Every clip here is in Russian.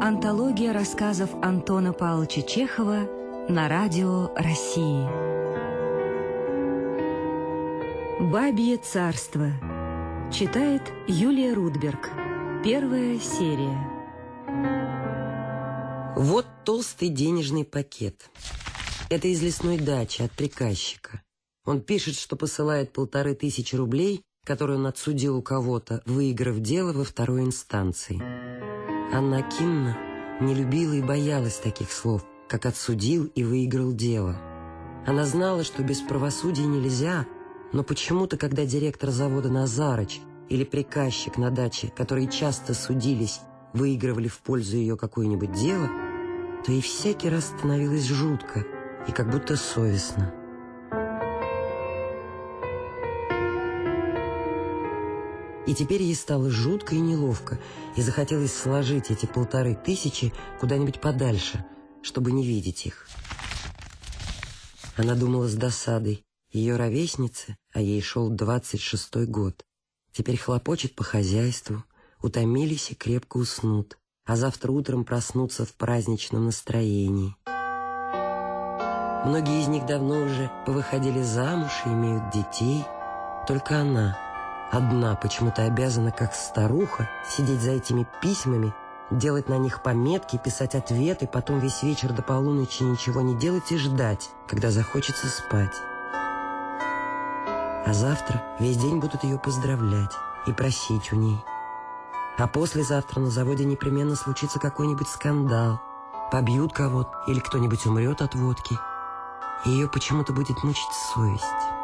Антология рассказов Антона Павловича Чехова на радио России. «Бабье царство». Читает Юлия Рудберг. Первая серия. Вот толстый денежный пакет. Это из лесной дачи от приказчика. Он пишет, что посылает 1500 рублей, которые он отсудил у кого-то, выиграв дело во второй инстанции. Анна Акимовна не любила и боялась таких слов, как «отсудил» и «выиграл дело». Она знала, что без правосудия нельзя, но почему-то, когда директор завода Назарыч или приказчик на даче, которые часто судились, выигрывали в пользу ее какое-нибудь дело, то ей всякий раз становилось жутко и как будто совестно. И теперь ей стало жутко и неловко, и захотелось сложить эти 1500 куда-нибудь подальше, чтобы не видеть их. Она думала с досадой. Ее ровеснице, а ей шел 26-й год, теперь хлопочет по хозяйству, утомились и крепко уснут, а завтра утром проснутся в праздничном настроении. Многие из них давно уже повыходили замуж и имеют детей, только она одна почему-то обязана, как старуха, сидеть за этими письмами, делать на них пометки, писать ответы, потом весь вечер до полуночи ничего не делать и ждать, когда захочется спать. А завтра весь день будут ее поздравлять и просить у ней. А послезавтра на заводе непременно случится какой-нибудь скандал. Побьют кого-то или кто-нибудь умрет от водки. И ее почему-то будет мучить совесть.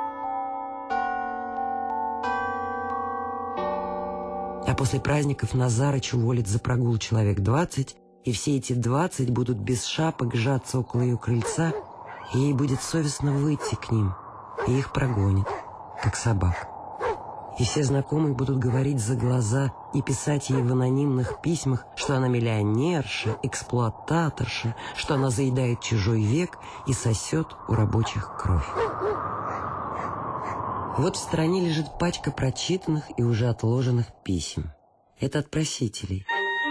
А после праздников Назарыч уволит за прогул человек 20, и все эти 20 будут без шапок жаться около ее крыльца, и ей будет совестно выйти к ним, и их прогонят, как собак. И все знакомые будут говорить за глаза и писать ей в анонимных письмах, что она миллионерша, эксплуататорша, что она заедает чужой век и сосет у рабочих кровь. Вот в стороне лежит пачка прочитанных и уже отложенных писем. Это от просителей.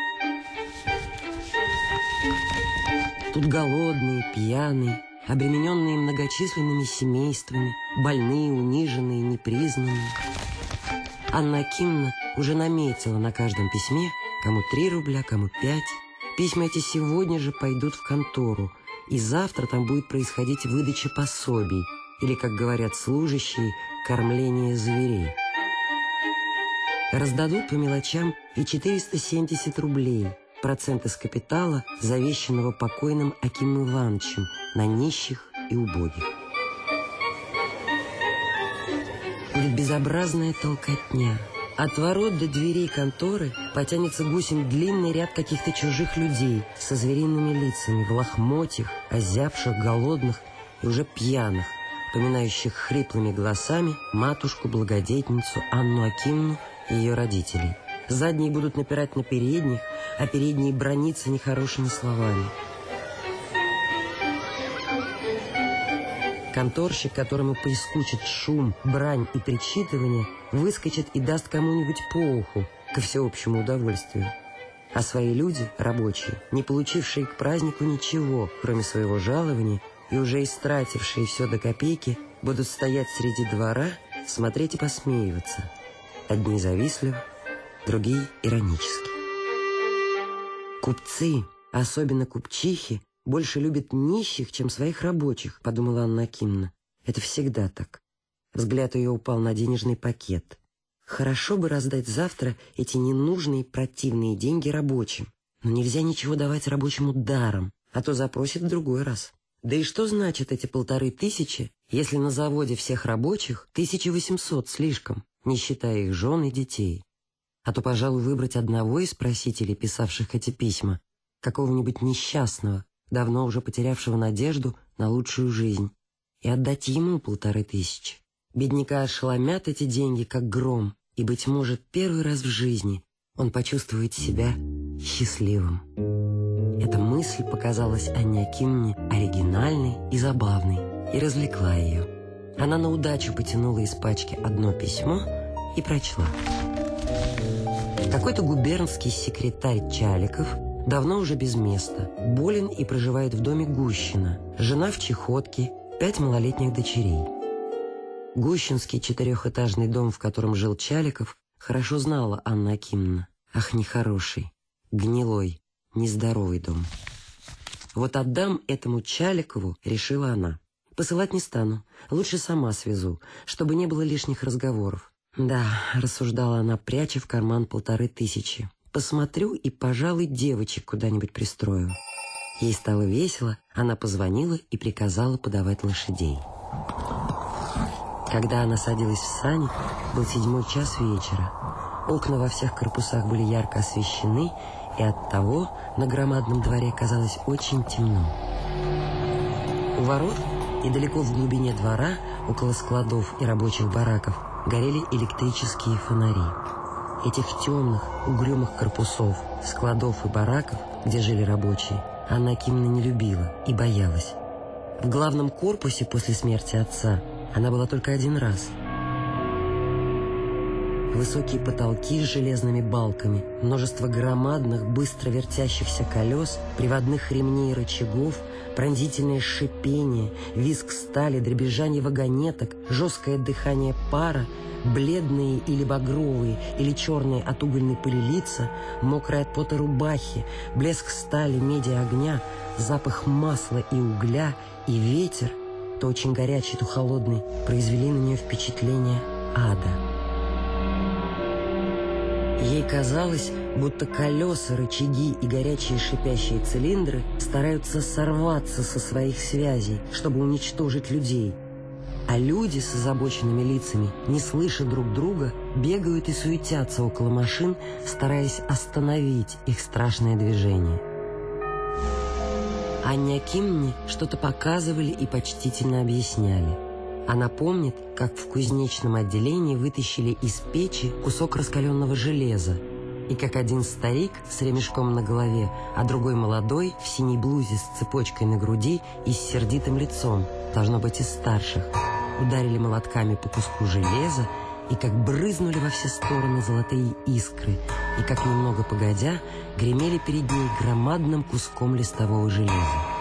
Тут голодные, пьяные, обремененные многочисленными семействами, больные, униженные, непризнанные. Анна Акимовна уже наметила на каждом письме, кому 3 рубля, кому 5. Письма эти сегодня же пойдут в контору, и завтра там будет происходить выдача пособий, или, как говорят служащие, кормление зверей. Раздадут по мелочам и 470 рублей, проценты с капитала, завещанного покойным Акимом Ивановичем, на нищих и убогих. Будет безобразная толкотня. От ворот до дверей конторы потянется гусем длинный ряд каких-то чужих людей со звериными лицами, в лохмотьях, озябших, голодных и уже пьяных, поминающих хриплыми голосами матушку-благодетельницу Анну Акимовну и ее родителей. Задние будут напирать на передних, а передние браниться нехорошими словами. Конторщик, которому поискучит шум, брань и причитывание, выскочит и даст кому-нибудь по уху, ко всеобщему удовольствию. А свои люди, рабочие, не получившие к празднику ничего, кроме своего жалования, и уже истратившие все до копейки, будут стоять среди двора, смотреть и посмеиваться. Одни завистливо, другие иронически. Купцы, особенно купчихи, больше любят нищих, чем своих рабочих, подумала Анна Акимовна. Это всегда так. Взгляд ее упал на денежный пакет. Хорошо бы раздать завтра эти ненужные противные деньги рабочим. Но нельзя ничего давать рабочему даром, а то запросит в другой раз. Да и что значит эти 1500, если на заводе всех рабочих 1800 слишком, не считая их жен и детей? А то, пожалуй, выбрать одного из просителей, писавших эти письма, какого-нибудь несчастного, давно уже потерявшего надежду на лучшую жизнь, и отдать ему 1500. Бедняка ошеломят эти деньги, как гром, и, быть может, первый раз в жизни он почувствует себя счастливым. Эта мысль показалась Анне Акимовне оригинальной и забавной, и развлекла ее. Она на удачу потянула из пачки одно письмо и прочла. Какой-то губернский секретарь Чаликов Давно уже без места. Болен и проживает в доме Гущина. Жена в чехотке, 5 малолетних дочерей. Гущинский 4-этажный дом, в котором жил Чаликов, хорошо знала Анна Акимовна. Ах, нехороший, гнилой, нездоровый дом. Вот отдам этому Чаликову, решила она. Посылать не стану, лучше сама свезу, чтобы не было лишних разговоров. Да, рассуждала она, пряча в карман 1500. Посмотрю и, пожалуй, девочек куда-нибудь пристрою. Ей стало весело, она позвонила и приказала подавать лошадей. Когда она садилась в сани, был 7 час вечера. Окна во всех корпусах были ярко освещены, и оттого на громадном дворе казалось очень темно. У ворот и далеко в глубине двора, около складов и рабочих бараков, горели электрические фонари. Этих темных, угрюмых корпусов, складов и бараков, где жили рабочие, Анна Акимовна не любила и боялась. В главном корпусе после смерти отца она была только 1 раз. Высокие потолки с железными балками, множество громадных, быстро вертящихся колес, приводных ремней и рычагов, пронзительное шипение, визг стали, дребезжание вагонеток, жесткое дыхание пара, бледные или багровые, или черные от угольной пыли лица, мокрые от пота рубахи, блеск стали, меди огня, запах масла и угля, и ветер, то очень горячий, то холодный, произвели на нее впечатление ада. Ей казалось, будто колеса, рычаги и горячие шипящие цилиндры стараются сорваться со своих связей, чтобы уничтожить людей. А люди с озабоченными лицами, не слыша друг друга, бегают и суетятся около машин, стараясь остановить их страшное движение. Анне Акимовне что-то показывали и почтительно объясняли. Она помнит, как в кузнечном отделении вытащили из печи кусок раскаленного железа, и как один старик с ремешком на голове, а другой молодой в синей блузе с цепочкой на груди и с сердитым лицом, должно быть из старших, ударили молотками по куску железа, и как брызнули во все стороны золотые искры, и как немного погодя гремели перед ней громадным куском листового железа.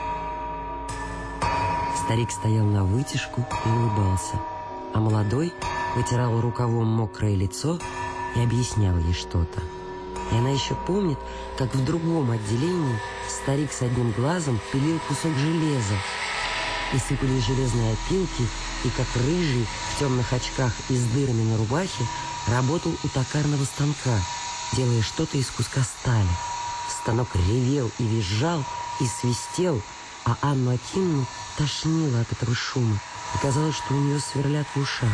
Старик стоял на вытяжку и улыбался, а молодой вытирал рукавом мокрое лицо и объяснял ей что-то. И она еще помнит, как в другом отделении старик с одним глазом пилил кусок железа, и сыпались железные опилки, и как рыжий в темных очках и с дырами на рубахе работал у токарного станка, делая что-то из куска стали. Станок ревел и визжал, и свистел, а Анну Акимовну тошнило от этого шума, и казалось, что у нее сверлят в ушах.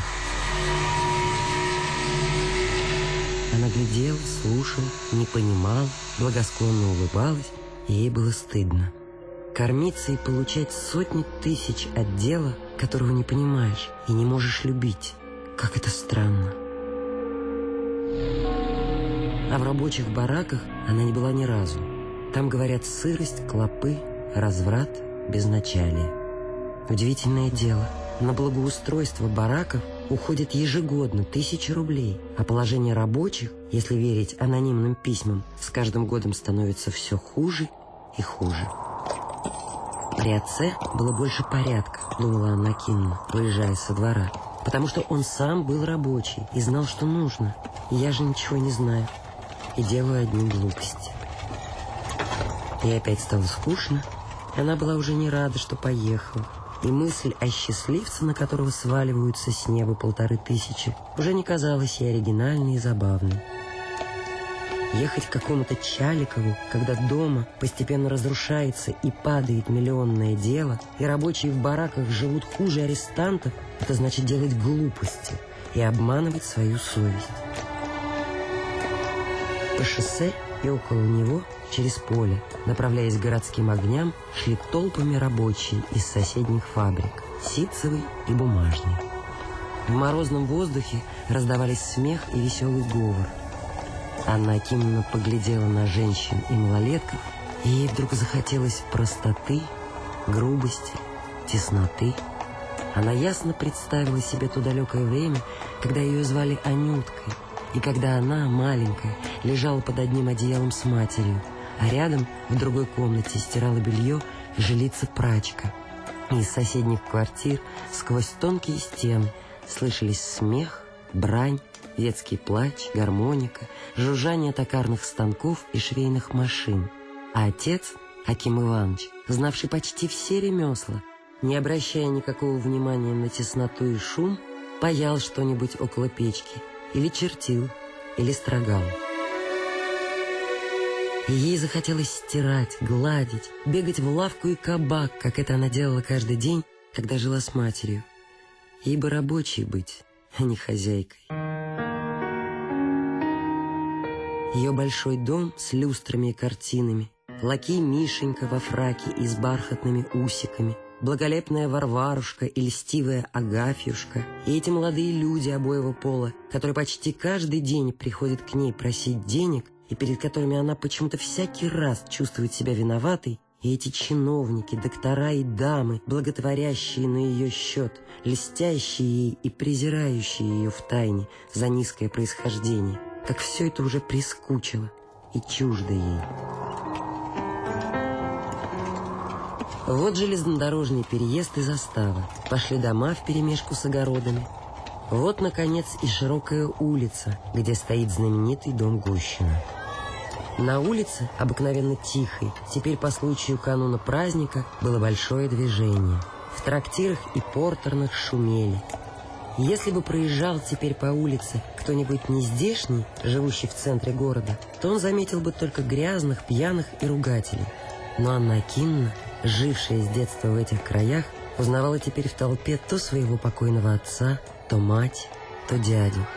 Она глядела, слушала, не понимала, благосклонно улыбалась, и ей было стыдно. Кормиться и получать сотни тысяч от дела, которого не понимаешь и не можешь любить. Как это странно. А в рабочих бараках она не была ни разу. Там, говорят, сырость, клопы, разврат, безначалие. Удивительное дело, на благоустройство бараков уходит ежегодно 1000 рублей, а положение рабочих, если верить анонимным письмам, с каждым годом становится все хуже и хуже. При отце было больше порядка, думала Анна Акимовна, выезжая со двора, потому что он сам был рабочий и знал, что нужно. И я же ничего не знаю и делаю одни глупости. И опять стало скучно. Она была уже не рада, что поехала. И мысль о счастливце, на которого сваливаются с неба 1500, уже не казалась ей оригинальной и забавной. Ехать к какому-то Чаликову, когда дома постепенно разрушается и падает миллионное дело, и рабочие в бараках живут хуже арестантов, это значит делать глупости и обманывать свою совесть. По шоссе и около него, через поле, направляясь к городским огням, шли толпами рабочие из соседних фабрик, ситцевой и бумажной. В морозном воздухе раздавались смех и веселый говор. Анна Акимовна поглядела на женщин и малолетков, и ей вдруг захотелось простоты, грубости, тесноты. Она ясно представила себе то далекое время, когда ее звали Анюткой, и когда она, маленькая, лежала под одним одеялом с матерью, а рядом, в другой комнате, стирала белье жилица-прачка. Из соседних квартир сквозь тонкие стены слышались смех, брань, детский плач, гармоника, жужжание токарных станков и швейных машин. А отец, Аким Иванович, знавший почти все ремесла, не обращая никакого внимания на тесноту и шум, паял что-нибудь около печки, или чертил, или строгал. И ей захотелось стирать, гладить, бегать в лавку и кабак, как это она делала каждый день, когда жила с матерью. Ей бы рабочей быть, а не хозяйкой. Ее большой дом с люстрами и картинами, лакей Мишенька во фраке и с бархатными усиками, благолепная Варварушка и льстивая Агафьюшка, и эти молодые люди обоего пола, которые почти каждый день приходят к ней просить денег, и перед которыми она почему-то всякий раз чувствует себя виноватой, и эти чиновники, доктора и дамы, благотворящие на ее счет, льстящие ей и презирающие ее втайне за низкое происхождение, как все это уже прискучило и чуждо ей. Вот железнодорожный переезд и застава. Пошли дома вперемешку с огородами. Вот, наконец, и широкая улица, где стоит знаменитый дом Гущина. На улице, обыкновенно тихой, теперь по случаю кануна праздника, было большое движение. В трактирах и портерных шумели. Если бы проезжал теперь по улице кто-нибудь нездешний, живущий в центре города, то он заметил бы только грязных, пьяных и ругателей. Но Анна Акимовна, жившая с детства в этих краях, узнавала теперь в толпе то своего покойного отца, то мать, то дядю.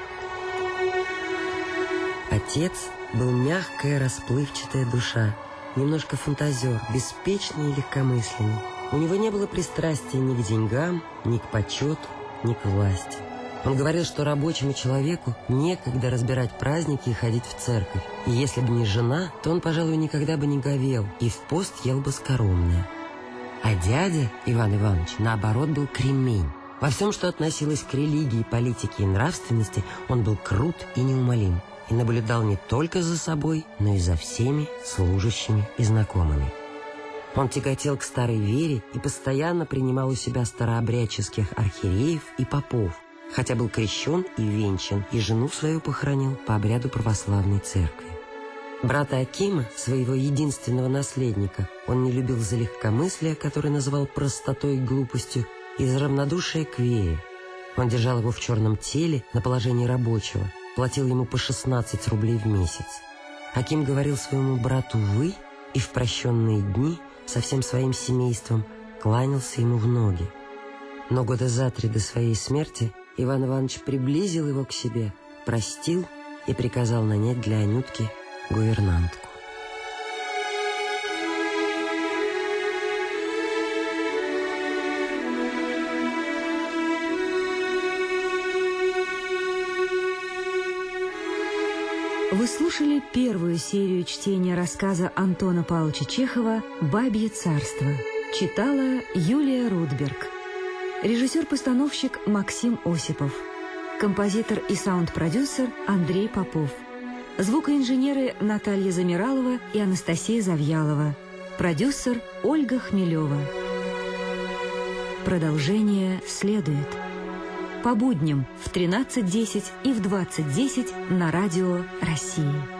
Отец был мягкая, расплывчатая душа, немножко фантазер, беспечный и легкомысленный. У него не было пристрастия ни к деньгам, ни к почету, ни к власти. Он говорил, что рабочему человеку некогда разбирать праздники и ходить в церковь. И если бы не жена, то он, пожалуй, никогда бы не говел и в пост ел бы скоромное. А дядя Иван Иванович, наоборот, был кремень. Во всем, что относилось к религии, политике и нравственности, он был крут и неумолим. И наблюдал не только за собой, но и за всеми служащими и знакомыми. Он тяготел к старой вере и постоянно принимал у себя старообрядческих архиереев и попов, хотя был крещен и венчан, и жену свою похоронил по обряду православной церкви. Брата Акима, своего единственного наследника, он не любил за легкомыслие, которое называл простотой и глупостью, и за равнодушие к вере. Он держал его в черном теле на положении рабочего, платил ему по 16 рублей в месяц. Аким говорил своему брату «вы» и в прощенные дни со всем своим семейством кланялся ему в ноги. Но года за 3 до своей смерти Иван Иванович приблизил его к себе, простил и приказал нанять для Анютки гувернантку. Вы слушали первую серию чтения рассказа Антона Павловича Чехова «Бабье царство». Читала Юлия Рудберг. Режиссер-постановщик Максим Осипов. Композитор и саунд-продюсер Андрей Попов. Звукоинженеры Наталья Замиралова и Анастасия Завьялова. Продюсер Ольга Хмелева. Продолжение следует. По будням в 13:10 и в 20:10 на Радио России.